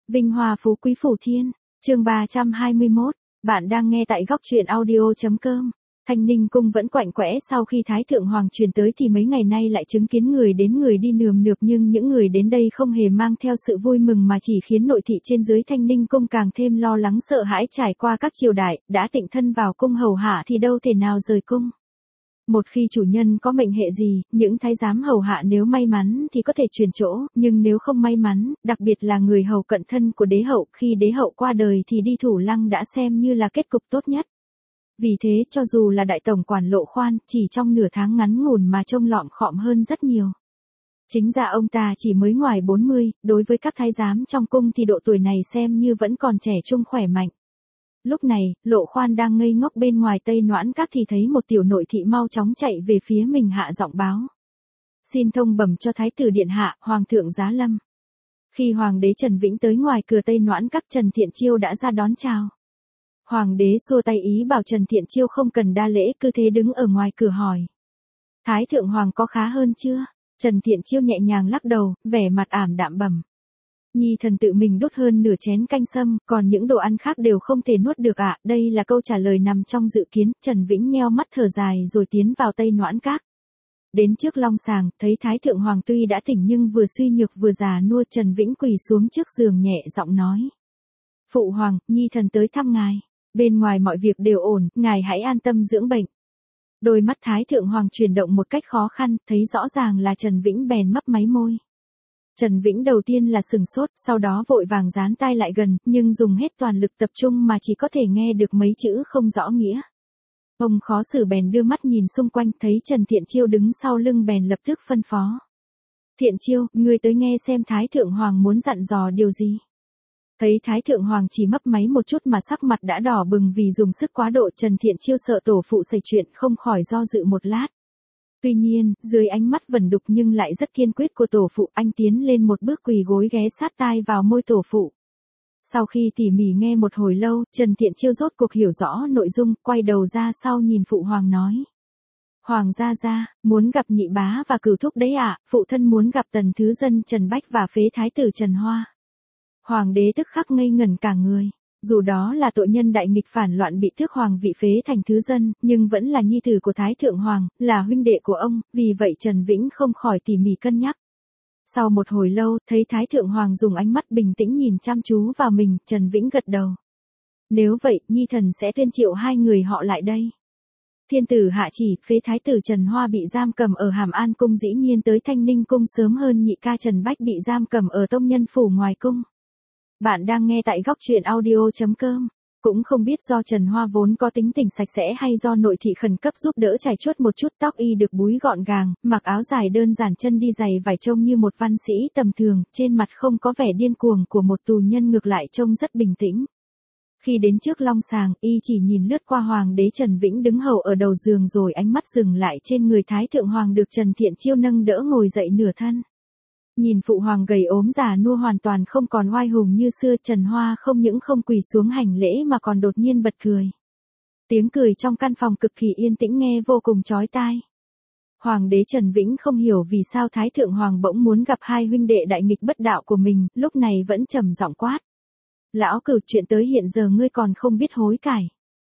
Vinh hoa phú quý phủ thiên, chương 321, bạn đang nghe tại góc truyện audio.com. Thanh Ninh cung vẫn quạnh quẽ sau khi Thái Thượng Hoàng truyền tới thì mấy ngày nay lại chứng kiến người đến người đi nườm nượp, nhưng những người đến đây không hề mang theo sự vui mừng mà chỉ khiến nội thị trên dưới Thanh Ninh cung càng thêm lo lắng sợ hãi. Trải qua các triều đại, đã tịnh thân vào cung hầu hạ thì đâu thể nào rời cung. Một khi chủ nhân có mệnh hệ gì, những thái giám hầu hạ nếu may mắn thì có thể chuyển chỗ, nhưng nếu không may mắn, đặc biệt là người hầu cận thân của đế hậu, khi đế hậu qua đời thì đi thủ lăng đã xem như là kết cục tốt nhất. Vì thế cho dù là đại tổng quản Lộ Khoan, chỉ trong nửa tháng ngắn ngủn mà trông lọm khọm hơn rất nhiều. Chính ra ông ta chỉ mới ngoài 40, đối với các thái giám trong cung thì độ tuổi này xem như vẫn còn trẻ trung khỏe mạnh. Lúc này, Lộ Khoan đang ngây ngốc bên ngoài Tây Noãn Các thì thấy một tiểu nội thị mau chóng chạy về phía mình hạ giọng báo. Xin thông bẩm cho Thái tử điện hạ, Hoàng thượng giá lâm. Khi Hoàng đế Trần Vĩnh tới ngoài cửa Tây Noãn Các, Trần Thiện Chiêu đã ra đón chào. Hoàng đế xua tay ý bảo Trần Thiện Chiêu không cần đa lễ, cứ thế đứng ở ngoài cửa hỏi. Thái thượng hoàng có khá hơn chưa? Trần Thiện Chiêu nhẹ nhàng lắc đầu, vẻ mặt ảm đạm bẩm. Nhi thần tự mình đút hơn nửa chén canh sâm, còn những đồ ăn khác đều không thể nuốt được ạ. Đây là câu trả lời nằm trong dự kiến. Trần Vĩnh nheo mắt thở dài rồi tiến vào Tây Noãn Các. Đến trước long sàng, thấy Thái thượng hoàng tuy đã tỉnh nhưng vừa suy nhược vừa già nua. Trần Vĩnh quỳ xuống trước giường nhẹ giọng nói. Phụ hoàng, nhi thần tới thăm ngài. Bên ngoài mọi việc đều ổn, ngài hãy an tâm dưỡng bệnh. Đôi mắt Thái thượng hoàng chuyển động một cách khó khăn, thấy rõ ràng là Trần Vĩnh bèn mấp máy môi. Trần Vĩnh đầu tiên là sừng sốt, sau đó vội vàng dán tai lại gần, nhưng dùng hết toàn lực tập trung mà chỉ có thể nghe được mấy chữ không rõ nghĩa. Ông khó xử bèn đưa mắt nhìn xung quanh, thấy Trần Thiện Chiêu đứng sau lưng bèn lập tức phân phó. Thiện Chiêu, ngươi tới nghe xem Thái thượng hoàng muốn dặn dò điều gì. Thấy Thái thượng hoàng chỉ mấp máy một chút mà sắc mặt đã đỏ bừng vì dùng sức quá độ, Trần Thiện Chiêu sợ tổ phụ xảy chuyện không khỏi do dự một lát. Tuy nhiên, dưới ánh mắt vẩn đục nhưng lại rất kiên quyết của tổ phụ, anh tiến lên một bước quỳ gối ghé sát tai vào môi tổ phụ. Sau khi tỉ mỉ nghe một hồi lâu, Trần Thiện Chiêu rốt cuộc hiểu rõ nội dung, quay đầu ra sau nhìn phụ hoàng nói. Hoàng gia, muốn gặp nhị bá và cửu thúc đấy ạ, phụ thân muốn gặp tần thứ dân Trần Bách và phế thái tử Trần Hoa. Hoàng đế tức khắc ngây ngẩn cả người. Dù đó là tội nhân đại nghịch phản loạn bị tước hoàng vị phế thành thứ dân, nhưng vẫn là nhi tử của Thái thượng hoàng, là huynh đệ của ông, vì vậy Trần Vĩnh không khỏi tỉ mỉ cân nhắc. Sau một hồi lâu, thấy Thái thượng hoàng dùng ánh mắt bình tĩnh nhìn chăm chú vào mình, Trần Vĩnh gật đầu. Nếu vậy, nhi thần sẽ tuyên triệu hai người họ lại đây. Thiên tử hạ chỉ, phế thái tử Trần Hoa bị giam cầm ở Hàm An cung dĩ nhiên tới Thanh Ninh cung sớm hơn nhị ca Trần Bách bị giam cầm ở Tông Nhân phủ ngoài cung. Bạn đang nghe tại góc truyện audio.com. Cũng không biết do Trần Hoa vốn có tính tình sạch sẽ hay do nội thị khẩn cấp giúp đỡ chải chuốt một chút, tóc y được búi gọn gàng, mặc áo dài đơn giản, chân đi giày vải trông như một văn sĩ tầm thường, trên mặt không có vẻ điên cuồng của một tù nhân, ngược lại trông rất bình tĩnh. Khi đến trước long sàng, y chỉ nhìn lướt qua Hoàng đế Trần Vĩnh đứng hầu ở đầu giường rồi ánh mắt dừng lại trên người Thái thượng hoàng được Trần Thiện Chiêu nâng đỡ ngồi dậy nửa thân. Nhìn phụ hoàng gầy ốm già nua hoàn toàn không còn oai hùng như xưa, Trần Hoa không những không quỳ xuống hành lễ mà còn đột nhiên bật cười. Tiếng cười trong căn phòng cực kỳ yên tĩnh nghe vô cùng chói tai. Hoàng đế Trần Vĩnh không hiểu vì sao Thái thượng hoàng bỗng muốn gặp hai huynh đệ đại nghịch bất đạo của mình, lúc này vẫn trầm giọng quát. Lão Cửu, chuyện tới hiện giờ ngươi còn không biết hối cải.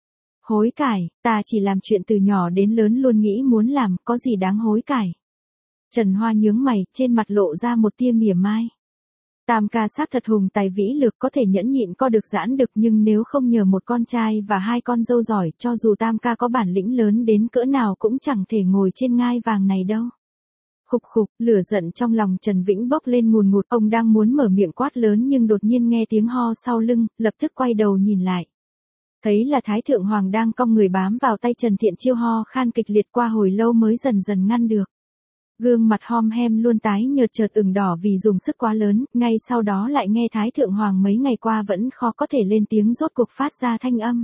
Hối cải, ta chỉ làm chuyện từ nhỏ đến lớn luôn nghĩ muốn làm, có gì đáng hối cải. Trần Hoa nhướng mày, trên mặt lộ ra một tia mỉa mai. Tam ca xác thật hùng tài vĩ lược, có thể nhẫn nhịn co được giãn được, nhưng nếu không nhờ một con trai và hai con dâu giỏi, cho dù Tam ca có bản lĩnh lớn đến cỡ nào cũng chẳng thể ngồi trên ngai vàng này đâu. Khục khục, lửa giận trong lòng Trần Vĩnh bốc lên ngùn ngụt, ông đang muốn mở miệng quát lớn nhưng đột nhiên nghe tiếng ho sau lưng, lập tức quay đầu nhìn lại. Thấy là Thái thượng hoàng đang cong người bám vào tay Trần Thiện Chiêu, ho khan kịch liệt qua hồi lâu mới dần dần ngăn được. Gương mặt hom hem luôn tái nhợt chợt ửng đỏ vì dùng sức quá lớn, ngay sau đó lại nghe Thái thượng hoàng mấy ngày qua vẫn khó có thể lên tiếng rốt cuộc phát ra thanh âm.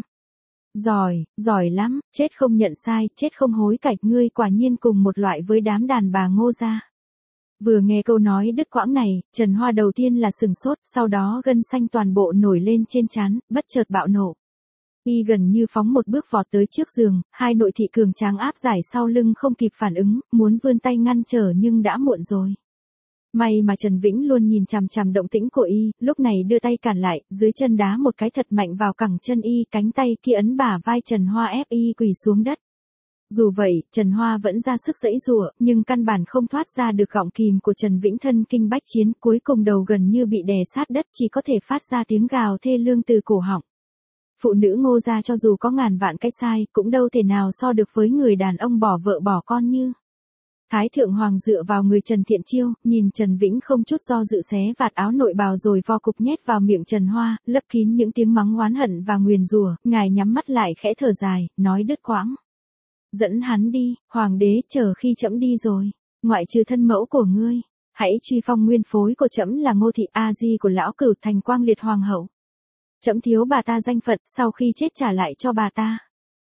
Giỏi lắm, chết không nhận sai, chết không hối cải, ngươi quả nhiên cùng một loại với đám đàn bà Ngô gia. Vừa nghe câu nói đứt quãng này, Trần Hoa đầu tiên là sừng sốt, sau đó gân xanh toàn bộ nổi lên trên trán, bất chợt bạo nộ. Y gần như phóng một bước vọt tới trước giường, hai nội thị cường tráng áp giải sau lưng không kịp phản ứng, muốn vươn tay ngăn trở nhưng đã muộn rồi. May mà Trần Vĩnh luôn nhìn chằm chằm động tĩnh của y, lúc này đưa tay cản lại, dưới chân đá một cái thật mạnh vào cẳng chân y, cánh tay kia ấn bả vai Trần Hoa ép y quỳ xuống đất. Dù vậy, Trần Hoa vẫn ra sức giãy giụa, nhưng căn bản không thoát ra được gọng kìm của Trần Vĩnh thân kinh bách chiến, cuối cùng đầu gần như bị đè sát đất, chỉ có thể phát ra tiếng gào thê lương từ cổ họng. Phụ nữ Ngô gia cho dù có ngàn vạn cái sai, cũng đâu thể nào so được với người đàn ông bỏ vợ bỏ con như. Thái thượng hoàng dựa vào người Trần Thiện Chiêu, nhìn Trần Vĩnh không chút do dự xé vạt áo nội bào rồi vo cục nhét vào miệng Trần Hoa, lấp kín những tiếng mắng oán hận và nguyền rủa, ngài nhắm mắt lại khẽ thở dài, nói đứt quãng. Dẫn hắn đi, hoàng đế chờ khi trẫm đi rồi, ngoại trừ thân mẫu của ngươi, hãy truy phong nguyên phối của trẫm là Ngô thị A Di của lão Cửu thành quang liệt hoàng hậu. Trẫm thiếu bà ta danh phận, sau khi chết trả lại cho bà ta.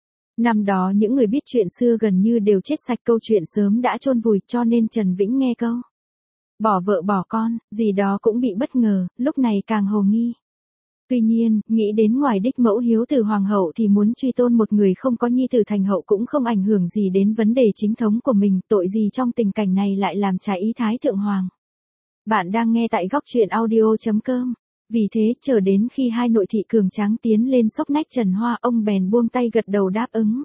Năm đó những người biết chuyện xưa gần như đều chết sạch, câu chuyện sớm đã chôn vùi, cho nên Trần Vĩnh nghe câu bỏ vợ bỏ con, gì đó cũng bị bất ngờ, lúc này càng hồ nghi. Tuy nhiên, nghĩ đến ngoài đích mẫu hiếu từ hoàng hậu thì muốn truy tôn một người không có nhi tử thành hậu cũng không ảnh hưởng gì đến vấn đề chính thống của mình, tội gì trong tình cảnh này lại làm trái ý Thái thượng hoàng. Bạn đang nghe tại góc truyện audio.com. Vì thế, chờ đến khi hai nội thị cường tráng tiến lên xốc nách Trần Hoa, ông bèn buông tay gật đầu đáp ứng.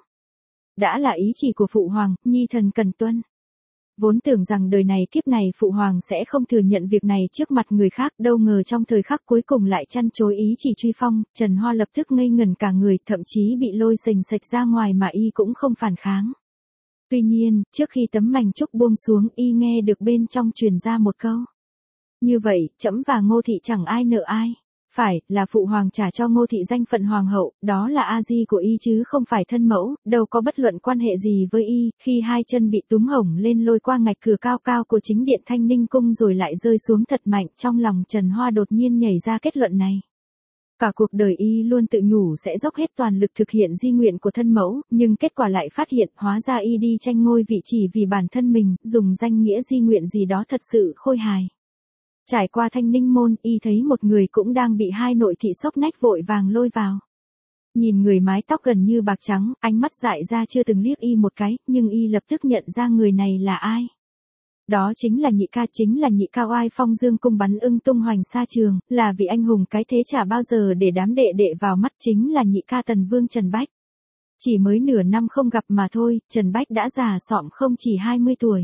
Đã là ý chỉ của phụ hoàng, nhi thần cần tuân. Vốn tưởng rằng đời này kiếp này phụ hoàng sẽ không thừa nhận việc này trước mặt người khác, đâu ngờ trong thời khắc cuối cùng lại chăn chối ý chỉ truy phong, Trần Hoa lập tức ngây ngẩn cả người, thậm chí bị lôi sềnh sạch ra ngoài mà y cũng không phản kháng. Tuy nhiên, trước khi tấm mành trúc buông xuống, y nghe được bên trong truyền ra một câu. Như vậy, trẫm và Ngô thị chẳng ai nợ ai. Phải, là phụ hoàng trả cho Ngô thị danh phận hoàng hậu, đó là a di của y chứ không phải thân mẫu, đâu có bất luận quan hệ gì với y. Khi hai chân bị túm hổng lên lôi qua ngạch cửa cao cao của chính điện Thanh Ninh cung rồi lại rơi xuống thật mạnh, trong lòng Trần Hoa đột nhiên nhảy ra kết luận này. Cả cuộc đời y luôn tự nhủ sẽ dốc hết toàn lực thực hiện di nguyện của thân mẫu, nhưng kết quả lại phát hiện hóa ra y đi tranh ngôi vị chỉ vì bản thân mình, dùng danh nghĩa di nguyện gì đó thật sự khôi hài. Trải qua Thanh Ninh môn, y thấy một người cũng đang bị hai nội thị xốc nách vội vàng lôi vào. Nhìn người mái tóc gần như bạc trắng, ánh mắt dại ra chưa từng liếc y một cái, nhưng y lập tức nhận ra người này là ai. Đó chính là nhị ca oai phong dương cung bắn ưng tung hoành xa trường, là vị anh hùng cái thế chả bao giờ để đám đệ đệ vào mắt, chính là nhị ca Tần Vương Trần Bách. Chỉ mới nửa năm không gặp mà thôi, Trần Bách đã già sọm không chỉ 20 tuổi.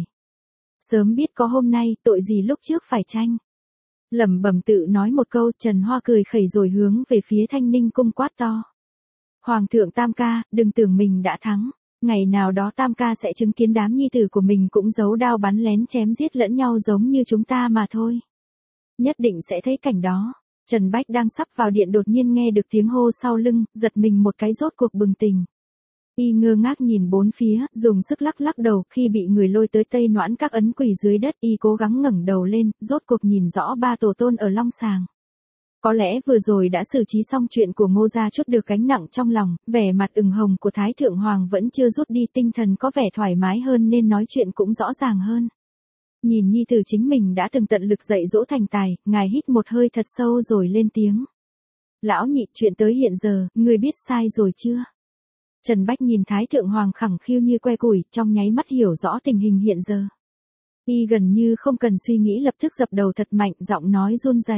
Sớm biết có hôm nay, tội gì lúc trước phải tranh. Lẩm bẩm tự nói một câu, Trần Hoa cười khẩy rồi hướng về phía Thanh Ninh cung quát to. Hoàng thượng Tam ca, đừng tưởng mình đã thắng. Ngày nào đó Tam ca sẽ chứng kiến đám nhi tử của mình cũng giấu đao bắn lén chém giết lẫn nhau giống như chúng ta mà thôi. Nhất định sẽ thấy cảnh đó. Trần Bách đang sắp vào điện đột nhiên nghe được tiếng hô sau lưng, giật mình một cái rốt cuộc bừng tỉnh. Y ngơ ngác nhìn bốn phía, dùng sức lắc lắc đầu, khi bị người lôi tới Tây Noãn các ấn quỳ dưới đất, y cố gắng ngẩng đầu lên, rốt cuộc nhìn rõ ba tổ tôn ở Long Sàng. Có lẽ vừa rồi đã xử trí xong chuyện của Ngô gia, chút được gánh nặng trong lòng, vẻ mặt ửng hồng của Thái thượng hoàng vẫn chưa rút đi, tinh thần có vẻ thoải mái hơn nên nói chuyện cũng rõ ràng hơn. Nhìn nhi tử chính mình đã từng tận lực dạy dỗ thành tài, ngài hít một hơi thật sâu rồi lên tiếng. Lão nhị, chuyện tới hiện giờ, ngươi biết sai rồi chưa? Trần Bách nhìn Thái thượng hoàng khẳng khiu như que củi, trong nháy mắt hiểu rõ tình hình hiện giờ. Y gần như không cần suy nghĩ lập tức dập đầu thật mạnh, giọng nói run rẩy.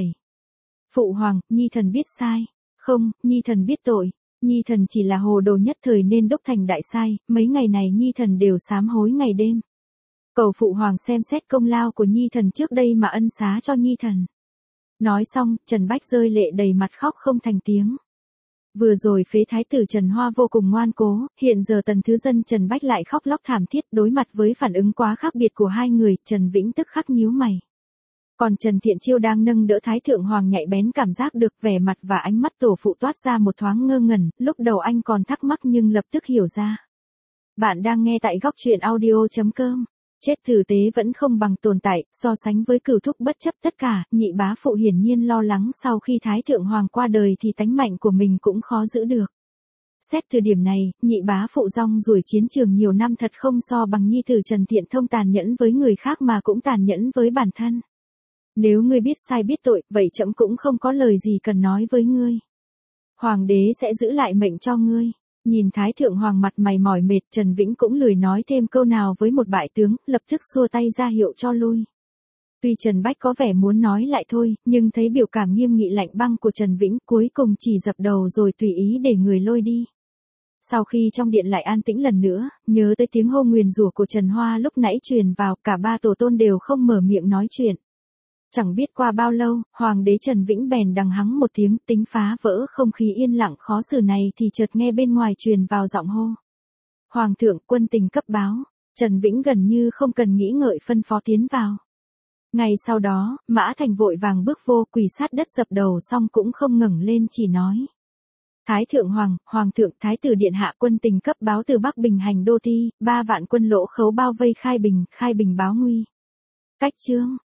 Phụ hoàng, nhi thần biết sai. Không, nhi thần biết tội. Nhi thần chỉ là hồ đồ nhất thời nên đốc thành đại sai, mấy ngày này nhi thần đều sám hối ngày đêm. Cầu phụ hoàng xem xét công lao của nhi thần trước đây mà ân xá cho nhi thần. Nói xong, Trần Bách rơi lệ đầy mặt khóc không thành tiếng. Vừa rồi phế thái tử Trần Hoa vô cùng ngoan cố, hiện giờ tần thứ dân Trần Bách lại khóc lóc thảm thiết, đối mặt với phản ứng quá khác biệt của hai người, Trần Vĩnh tức khắc nhíu mày. Còn Trần Thiện Chiêu đang nâng đỡ Thái thượng hoàng nhạy bén cảm giác được vẻ mặt và ánh mắt tổ phụ toát ra một thoáng ngơ ngẩn, lúc đầu anh còn thắc mắc nhưng lập tức hiểu ra. Bạn đang nghe tại góc truyện audio.com. Chết tử tế vẫn không bằng tồn tại, so sánh với cửu thúc bất chấp tất cả, nhị bá phụ hiển nhiên lo lắng sau khi Thái thượng hoàng qua đời thì tánh mạnh của mình cũng khó giữ được. Xét thời điểm này, nhị bá phụ rong ruổi chiến trường nhiều năm thật không so bằng nhi tử Trần Thiện Thông tàn nhẫn với người khác mà cũng tàn nhẫn với bản thân. Nếu ngươi biết sai biết tội, vậy trẫm cũng không có lời gì cần nói với ngươi. Hoàng đế sẽ giữ lại mệnh cho ngươi. Nhìn Thái thượng hoàng mặt mày mỏi mệt, Trần Vĩnh cũng lười nói thêm câu nào với một bại tướng, lập tức xua tay ra hiệu cho lui. Tuy Trần Bách có vẻ muốn nói lại thôi, nhưng thấy biểu cảm nghiêm nghị lạnh băng của Trần Vĩnh, cuối cùng chỉ dập đầu rồi tùy ý để người lôi đi. Sau khi trong điện lại an tĩnh lần nữa, nhớ tới tiếng hô nguyền rủa của Trần Hoa lúc nãy truyền vào, cả ba tổ tôn đều không mở miệng nói chuyện. Chẳng biết qua bao lâu, Hoàng đế Trần Vĩnh bèn đằng hắng một tiếng, tính phá vỡ không khí yên lặng khó xử này thì chợt nghe bên ngoài truyền vào giọng hô. Hoàng thượng, quân tình cấp báo. Trần Vĩnh gần như không cần nghĩ ngợi phân phó tiến vào. Ngay sau đó, Mã Thành vội vàng bước vô, quỳ sát đất dập đầu xong cũng không ngẩng lên chỉ nói. Thái thượng Hoàng thượng, Thái tử điện hạ, quân tình cấp báo từ Bắc Bình hành đô ti, 3 vạn quân Lỗ Khấu bao vây Khai Bình báo nguy. Cách chương.